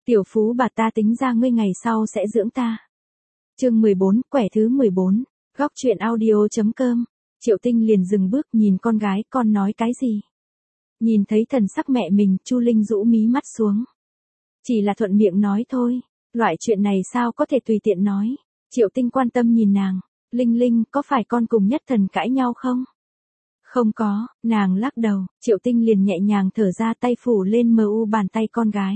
Tiểu phú bà ta tính ra ngươi ngày sau sẽ dưỡng ta. Chương 14, quẻ thứ 14. Góc truyện audio.com. Triệu Tinh liền dừng bước nhìn con gái, con nói cái gì? Nhìn thấy thần sắc mẹ mình, Chu Linh rũ mí mắt xuống. Chỉ là thuận miệng nói thôi, loại chuyện này sao có thể tùy tiện nói. Triệu Tinh quan tâm nhìn nàng, Linh Linh, có phải con cùng Nhất Thần cãi nhau không? Không có, nàng lắc đầu, Triệu Tinh liền nhẹ nhàng thở ra, tay phủ lên bàn tay con gái.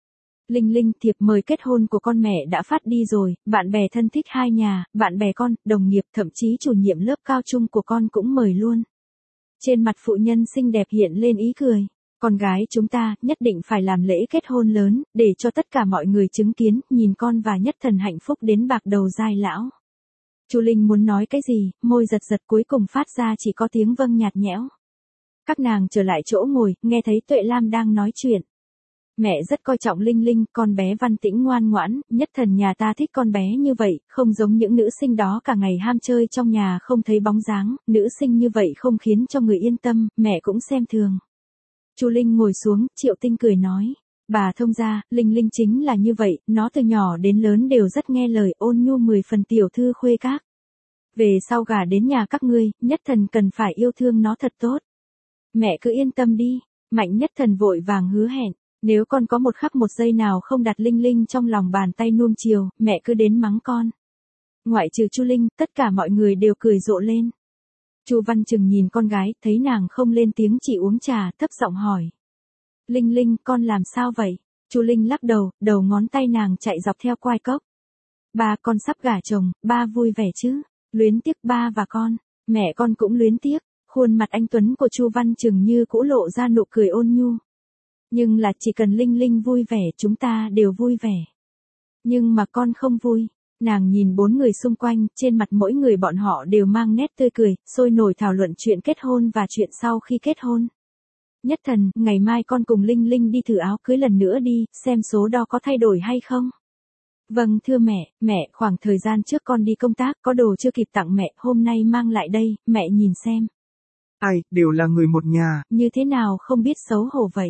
Linh Linh, thiệp mời kết hôn của con mẹ đã phát đi rồi, bạn bè thân thích hai nhà, bạn bè con, đồng nghiệp, thậm chí chủ nhiệm lớp cao trung của con cũng mời luôn. Trên mặt phụ nhân xinh đẹp hiện lên ý cười. Con gái chúng ta nhất định phải làm lễ kết hôn lớn, để cho tất cả mọi người chứng kiến, nhìn con và Nhất Thần hạnh phúc đến bạc đầu dai lão. Chu Linh muốn nói cái gì, môi giật giật cuối cùng phát ra chỉ có tiếng vâng nhạt nhẽo. Các nàng trở lại chỗ ngồi, nghe thấy Tuệ Lam đang nói chuyện. Mẹ rất coi trọng Linh Linh, con bé văn tĩnh ngoan ngoãn, Nhất Thần nhà ta thích con bé như vậy, không giống những nữ sinh đó cả ngày ham chơi trong nhà không thấy bóng dáng, nữ sinh như vậy không khiến cho người yên tâm, mẹ cũng xem thường. Chu Linh ngồi xuống, Triệu Tinh cười nói, bà thông gia, Linh Linh chính là như vậy, nó từ nhỏ đến lớn đều rất nghe lời, ôn nhu 10 phần tiểu thư khuê các. Về sau gả đến nhà các ngươi, Nhất Thần cần phải yêu thương nó thật tốt. Mẹ cứ yên tâm đi, Mạnh Nhất Thần vội vàng hứa hẹn. Nếu con có một khắc một giây nào không đặt Linh Linh trong lòng bàn tay nuông chiều, mẹ cứ đến mắng con. Ngoại trừ Chu Linh, tất cả mọi người đều cười rộ lên. Chu Văn Trừng nhìn con gái, thấy nàng không lên tiếng chỉ uống trà, thấp giọng hỏi. Linh Linh, con làm sao vậy? Chu Linh lắc đầu, đầu ngón tay nàng chạy dọc theo quai cốc. Ba, con sắp gả chồng, ba vui vẻ chứ? Luyến tiếc ba và con, mẹ con cũng luyến tiếc. Khuôn mặt anh tuấn của Chu Văn Trừng như cũ lộ ra nụ cười ôn nhu. Nhưng là chỉ cần Linh Linh vui vẻ chúng ta đều vui vẻ. Nhưng mà con không vui. Nàng nhìn bốn người xung quanh, trên mặt mỗi người bọn họ đều mang nét tươi cười, sôi nổi thảo luận chuyện kết hôn và chuyện sau khi kết hôn. Nhất Thần, ngày mai con cùng Linh Linh đi thử áo cưới lần nữa đi, xem số đo có thay đổi hay không. Vâng thưa mẹ, khoảng thời gian trước con đi công tác, có đồ chưa kịp tặng mẹ, hôm nay mang lại đây, mẹ nhìn xem. Ai, đều là người một nhà. Như thế nào không biết xấu hổ vậy?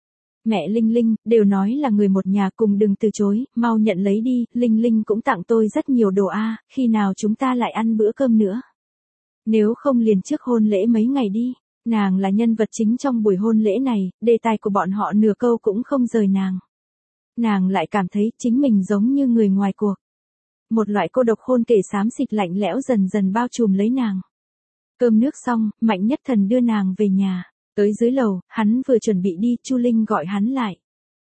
Mẹ Linh Linh, đều nói là người một nhà cùng đừng từ chối, mau nhận lấy đi, Linh Linh cũng tặng tôi rất nhiều đồ khi nào chúng ta lại ăn bữa cơm nữa. Nếu không liền trước hôn lễ mấy ngày đi, nàng là nhân vật chính trong buổi hôn lễ này, đề tài của bọn họ nửa câu cũng không rời nàng. Nàng lại cảm thấy chính mình giống như người ngoài cuộc. Một loại cô độc hôn kể xám xịt lạnh lẽo dần dần bao trùm lấy nàng. Cơm nước xong, Mạnh Nhất Thần đưa nàng về nhà. Tới dưới lầu, hắn vừa chuẩn bị đi, Chu Linh gọi hắn lại.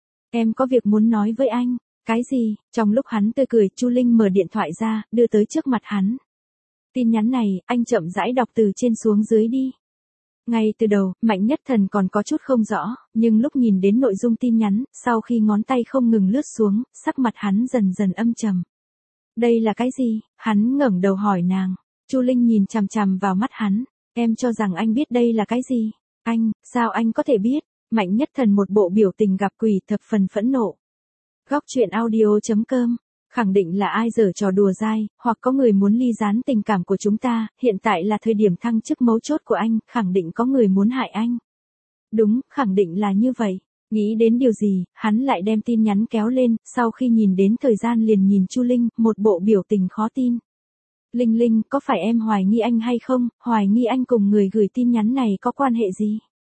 Em có việc muốn nói với anh. Cái gì? Trong lúc hắn tươi cười, Chu Linh mở điện thoại ra, đưa tới trước mặt hắn. Tin nhắn này, anh chậm rãi đọc từ trên xuống dưới đi. Ngay từ đầu, Mạnh Nhất Thần còn có chút không rõ, nhưng lúc nhìn đến nội dung tin nhắn, sau khi ngón tay không ngừng lướt xuống, sắc mặt hắn dần dần âm trầm. Đây là cái gì? Hắn ngẩng đầu hỏi nàng. Chu Linh nhìn chằm chằm vào mắt hắn. Em cho rằng anh biết đây là cái gì? Anh, sao anh có thể biết? Mạnh Nhất Thần một bộ biểu tình gặp quỷ thập phần phẫn nộ. Góc truyện audio.com. Khẳng định là ai giở trò đùa dai, hoặc có người muốn ly gián tình cảm của chúng ta, hiện tại là thời điểm thăng chức mấu chốt của anh, khẳng định có người muốn hại anh. Đúng, khẳng định là như vậy. Nghĩ đến điều gì, hắn lại đem tin nhắn kéo lên, sau khi nhìn đến thời gian liền nhìn Chu Linh, một bộ biểu tình khó tin. Linh Linh, có phải em hoài nghi anh hay không, hoài nghi anh cùng người gửi tin nhắn này có quan hệ gì?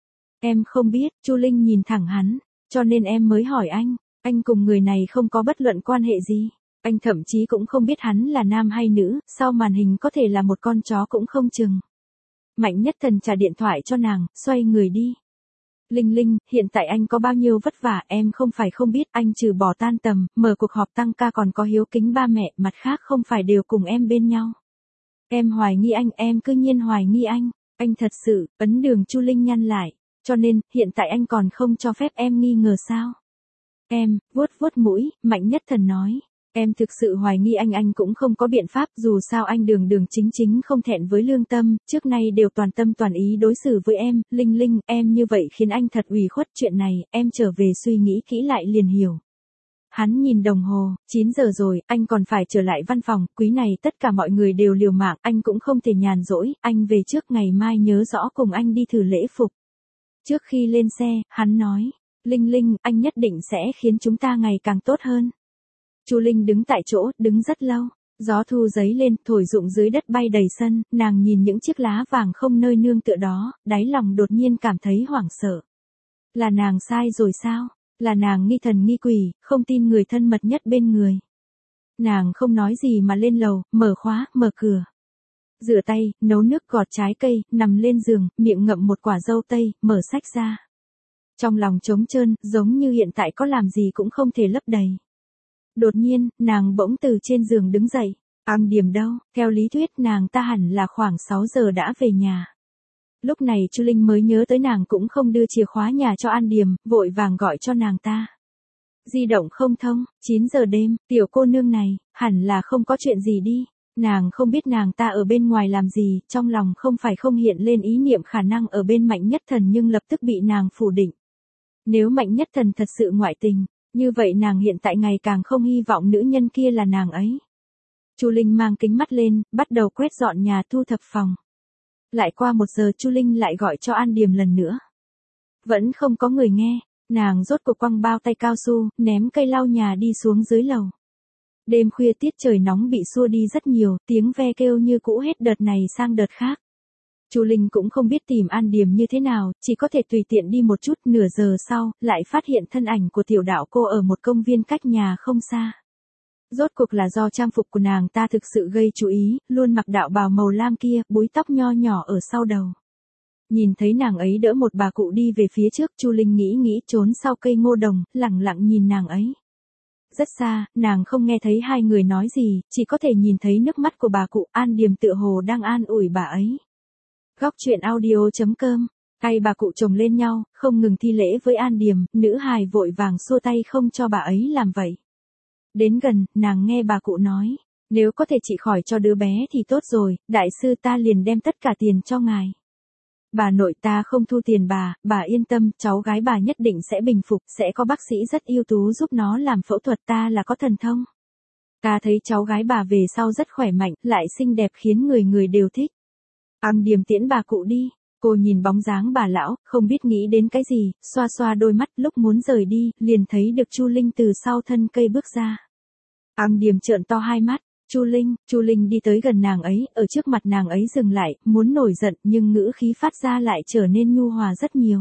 Em không biết, Chu Linh nhìn thẳng hắn, cho nên em mới hỏi anh cùng người này không có bất luận quan hệ gì. Anh thậm chí cũng không biết hắn là nam hay nữ, sau màn hình có thể là một con chó cũng không chừng. Mạnh Nhất Thần trả điện thoại cho nàng, xoay người đi. Linh Linh, hiện tại anh có bao nhiêu vất vả, em không phải không biết, anh trừ bỏ tan tầm, mở cuộc họp tăng ca còn có hiếu kính ba mẹ, mặt khác không phải đều cùng em bên nhau. Em hoài nghi anh, em cứ nhiên hoài nghi anh thật sự, ấn đường Chu Linh nhăn lại, cho nên, hiện tại anh còn không cho phép em nghi ngờ sao? Em, vuốt mũi, Mạnh Nhất Thần nói. Em thực sự hoài nghi anh cũng không có biện pháp, dù sao anh đường chính không thẹn với lương tâm, trước nay đều toàn tâm toàn ý đối xử với em, Linh Linh, em như vậy khiến anh thật ủy khuất, chuyện này, em trở về suy nghĩ kỹ lại liền hiểu. Hắn nhìn đồng hồ, 9 giờ rồi, anh còn phải trở lại văn phòng, quý này tất cả mọi người đều liều mạng, anh cũng không thể nhàn rỗi, anh về trước ngày mai nhớ rõ cùng anh đi thử lễ phục. Trước khi lên xe, hắn nói, Linh Linh, anh nhất định sẽ khiến chúng ta ngày càng tốt hơn. Chu Linh đứng tại chỗ, đứng rất lâu. Gió thu giấy lên, thổi rụng dưới đất bay đầy sân, nàng nhìn những chiếc lá vàng không nơi nương tựa đó, đáy lòng đột nhiên cảm thấy hoảng sợ. Là nàng sai rồi sao? Là nàng nghi thần nghi quỷ, không tin người thân mật nhất bên người. Nàng không nói gì mà lên lầu, mở khóa, mở cửa. Rửa tay, nấu nước gọt trái cây, nằm lên giường, miệng ngậm một quả dâu tây, mở sách ra. Trong lòng trống trơn, giống như hiện tại có làm gì cũng không thể lấp đầy. Đột nhiên, nàng bỗng từ trên giường đứng dậy. An Điềm đâu? Theo lý thuyết nàng ta hẳn là khoảng 6 giờ đã về nhà. Lúc này Chu Linh mới nhớ tới nàng cũng không đưa chìa khóa nhà cho An Điềm, vội vàng gọi cho nàng ta. Di động không thông, 9 giờ đêm, tiểu cô nương này, hẳn là không có chuyện gì đi. Nàng không biết nàng ta ở bên ngoài làm gì, trong lòng không phải không hiện lên ý niệm khả năng ở bên Mạnh Nhất Thần nhưng lập tức bị nàng phủ định. Nếu Mạnh Nhất Thần thật sự ngoại tình, như vậy nàng hiện tại ngày càng không hy vọng nữ nhân kia là nàng ấy. Chu Linh mang kính mắt lên, bắt đầu quét dọn nhà thu thập phòng. Lại qua 1 giờ Chu Linh lại gọi cho An Điềm lần nữa. Vẫn không có người nghe, nàng rốt cuộc quăng bao tay cao su, ném cây lau nhà đi xuống dưới lầu. Đêm khuya tiết trời nóng bị xua đi rất nhiều, tiếng ve kêu như cũ hết đợt này sang đợt khác. Chu Linh cũng không biết tìm An Điềm như thế nào, chỉ có thể tùy tiện đi một chút. Nửa giờ sau, lại phát hiện thân ảnh của tiểu đạo cô ở một công viên cách nhà không xa. Rốt cuộc là do trang phục của nàng ta thực sự gây chú ý, luôn mặc đạo bào màu lam kia, búi tóc nho nhỏ ở sau đầu. Nhìn thấy nàng ấy đỡ một bà cụ đi về phía trước, Chu Linh nghĩ trốn sau cây ngô đồng, lẳng lặng nhìn nàng ấy. Rất xa, nàng không nghe thấy hai người nói gì, chỉ có thể nhìn thấy nước mắt của bà cụ. An Điềm tựa hồ đang an ủi bà ấy. Góc truyện audio.com. Tay bà cụ chồng lên nhau, không ngừng thi lễ với An Điềm, nữ hài vội vàng xua tay không cho bà ấy làm vậy. Đến gần, nàng nghe bà cụ nói, nếu có thể trị khỏi cho đứa bé thì tốt rồi, đại sư ta liền đem tất cả tiền cho ngài. Bà nội ta không thu tiền bà yên tâm, cháu gái bà nhất định sẽ bình phục, sẽ có bác sĩ rất ưu tú giúp nó làm phẫu thuật, ta là có thần thông. Ta thấy cháu gái bà về sau rất khỏe mạnh, lại xinh đẹp khiến người người đều thích. An Điềm tiễn bà cụ đi, cô nhìn bóng dáng bà lão, không biết nghĩ đến cái gì, xoa xoa đôi mắt, lúc muốn rời đi, liền thấy được Chu Linh từ sau thân cây bước ra. An Điềm trợn to hai mắt, Chu Linh đi tới gần nàng ấy, ở trước mặt nàng ấy dừng lại, muốn nổi giận nhưng ngữ khí phát ra lại trở nên nhu hòa rất nhiều.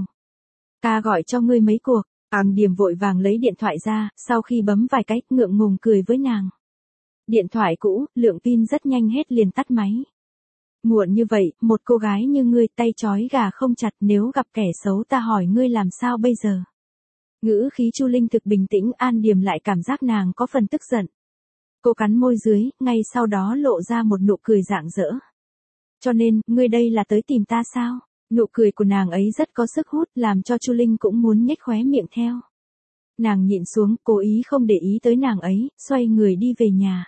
Ta gọi cho ngươi mấy cuộc. An Điềm vội vàng lấy điện thoại ra, sau khi bấm vài cái, ngượng ngùng cười với nàng. Điện thoại cũ, lượng pin rất nhanh hết liền tắt máy. Muộn như vậy, một cô gái như ngươi tay trói gà không chặt, nếu gặp kẻ xấu ta hỏi ngươi làm sao bây giờ. Ngữ khí Chu Linh thực bình tĩnh, An Điềm lại cảm giác nàng có phần tức giận. Cô cắn môi dưới, ngay sau đó lộ ra một nụ cười rạng rỡ. Cho nên, ngươi đây là tới tìm ta sao? Nụ cười của nàng ấy rất có sức hút, làm cho Chu Linh cũng muốn nhếch khóe miệng theo. Nàng nhịn xuống, cố ý không để ý tới nàng ấy, xoay người đi về nhà.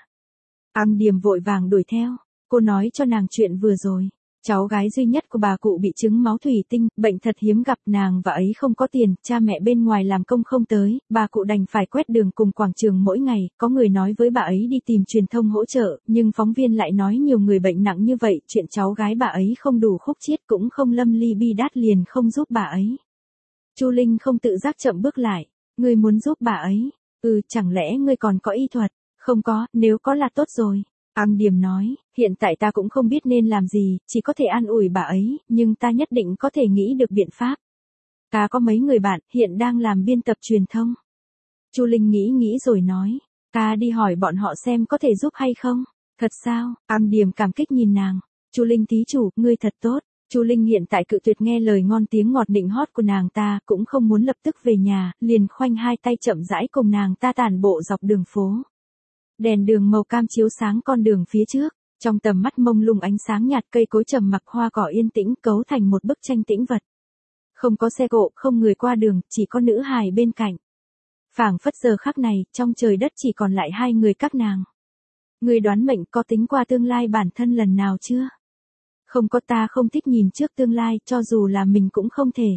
An Điềm vội vàng đuổi theo. Cô nói cho nàng chuyện vừa rồi. Cháu gái duy nhất của bà cụ bị chứng máu thủy tinh, bệnh thật hiếm gặp, nàng và ấy không có tiền, cha mẹ bên ngoài làm công không tới, bà cụ đành phải quét đường cùng quảng trường mỗi ngày, có người nói với bà ấy đi tìm truyền thông hỗ trợ, nhưng phóng viên lại nói nhiều người bệnh nặng như vậy, chuyện cháu gái bà ấy không đủ khúc chiết cũng không lâm ly bi đát liền không giúp bà ấy. Chu Linh không tự giác chậm bước lại, ngươi muốn giúp bà ấy, chẳng lẽ ngươi còn có y thuật, không có, nếu có là tốt rồi. An Điềm nói, hiện tại ta cũng không biết nên làm gì, chỉ có thể an ủi bà ấy, nhưng ta nhất định có thể nghĩ được biện pháp. Ta có mấy người bạn, hiện đang làm biên tập truyền thông. Chu Linh nghĩ rồi nói, ta đi hỏi bọn họ xem có thể giúp hay không. Thật sao? An Điềm cảm kích nhìn nàng. Chu Linh thí chủ, ngươi thật tốt. Chu Linh hiện tại cự tuyệt nghe lời ngon tiếng ngọt nịnh hót của nàng ta, cũng không muốn lập tức về nhà, liền khoanh hai tay chậm rãi cùng nàng ta tản bộ dọc đường phố. Đèn đường màu cam chiếu sáng con đường phía trước, trong tầm mắt mông lung ánh sáng nhạt, cây cối trầm mặc, hoa cỏ yên tĩnh cấu thành một bức tranh tĩnh vật. Không có xe cộ, không người qua đường, chỉ có nữ hài bên cạnh. Phảng phất giờ khắc này, trong trời đất chỉ còn lại hai người các nàng. Người đoán mệnh có tính qua tương lai bản thân lần nào chưa? Không có, ta không thích nhìn trước tương lai, cho dù là mình cũng không thể.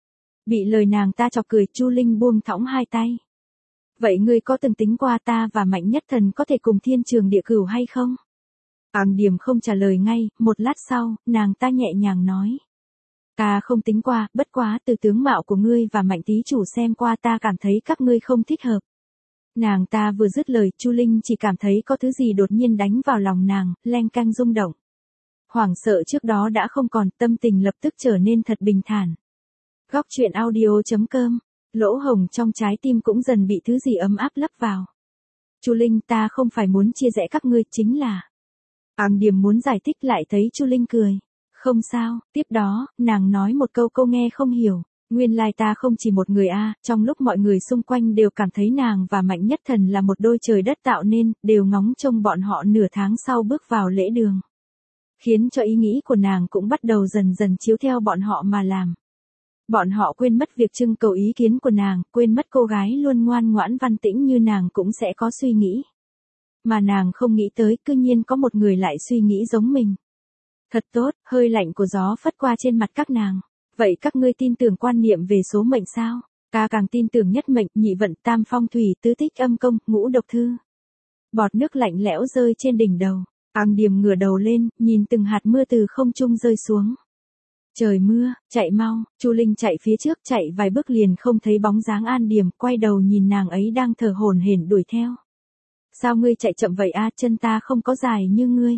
Bị lời nàng ta chọc cười, Chu Linh buông thõng hai tay. Vậy ngươi có từng tính qua ta và Mạnh Nhất Thần có thể cùng thiên trường địa cửu hay không? An Điềm không trả lời ngay, một lát sau, nàng ta nhẹ nhàng nói. Ta không tính qua, bất quá từ tướng mạo của ngươi và Mạnh tí chủ xem qua ta cảm thấy các ngươi không thích hợp. Nàng ta vừa dứt lời, Chu Linh chỉ cảm thấy có thứ gì đột nhiên đánh vào lòng nàng, leng canh rung động. Hoảng sợ trước đó đã không còn, tâm tình lập tức trở nên thật bình thản. Góc truyện audio.com, lỗ hổng trong trái tim cũng dần bị thứ gì ấm áp lấp vào. Chu Linh, ta không phải muốn chia rẽ các ngươi, chính là... An Điềm muốn giải thích lại thấy Chu Linh cười. Không sao, tiếp đó, nàng nói một câu nghe không hiểu. Nguyên lai ta không chỉ một người trong lúc mọi người xung quanh đều cảm thấy nàng và Mạnh Nhất Thần là một đôi trời đất tạo nên, đều ngóng trông bọn họ nửa tháng sau bước vào lễ đường. Khiến cho ý nghĩ của nàng cũng bắt đầu dần dần chiếu theo bọn họ mà làm. Bọn họ quên mất việc trưng cầu ý kiến của nàng, quên mất cô gái luôn ngoan ngoãn văn tĩnh như nàng cũng sẽ có suy nghĩ. Mà nàng không nghĩ tới, cư nhiên có một người lại suy nghĩ giống mình. Thật tốt, hơi lạnh của gió phất qua trên mặt các nàng. Vậy các ngươi tin tưởng quan niệm về số mệnh sao? Ta càng tin tưởng nhất mệnh, nhị vận, tam phong thủy, tứ tích âm công, ngũ độc thư. Bọt nước lạnh lẽo rơi trên đỉnh đầu. An Điềm ngửa đầu lên, nhìn từng hạt mưa từ không trung rơi xuống. Trời mưa, chạy mau. Chu Linh chạy phía trước, chạy vài bước liền không thấy bóng dáng An Điềm, quay đầu nhìn nàng ấy đang thở hổn hển đuổi theo. Sao ngươi chạy chậm vậy chân ta không có dài như ngươi.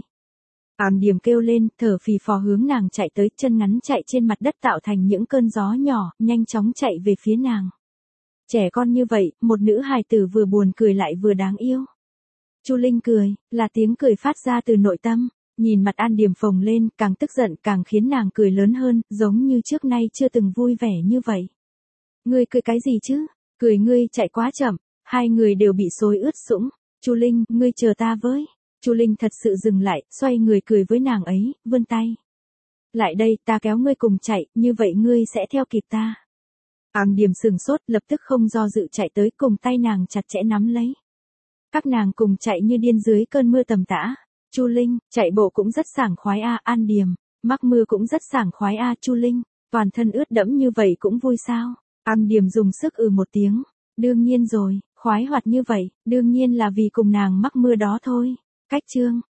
An Điềm kêu lên, thở phì phò hướng nàng chạy tới, chân ngắn chạy trên mặt đất tạo thành những cơn gió nhỏ, nhanh chóng chạy về phía nàng. Trẻ con như vậy, một nữ hài tử vừa buồn cười lại vừa đáng yêu. Chu Linh cười, là tiếng cười phát ra từ nội tâm, nhìn mặt An Điềm phồng lên, càng tức giận càng khiến nàng cười lớn hơn, giống như trước nay chưa từng vui vẻ như vậy. Ngươi cười cái gì chứ? Cười ngươi chạy quá chậm, hai người đều bị xối ướt sũng. Chu Linh, ngươi chờ ta với. Chu Linh thật sự dừng lại, xoay người cười với nàng ấy, vươn tay. Lại đây, ta kéo ngươi cùng chạy, như vậy ngươi sẽ theo kịp ta. An Điềm sừng sốt, lập tức không do dự chạy tới, cùng tay nàng chặt chẽ nắm lấy. Các nàng cùng chạy như điên dưới cơn mưa tầm tã. Chu Linh, chạy bộ cũng rất sảng khoái An Điềm, mắc mưa cũng rất sảng khoái Chu Linh, toàn thân ướt đẫm như vậy cũng vui sao? An Điềm dùng sức một tiếng. Đương nhiên rồi, khoái hoạt như vậy, đương nhiên là vì cùng nàng mắc mưa đó thôi. Cách chương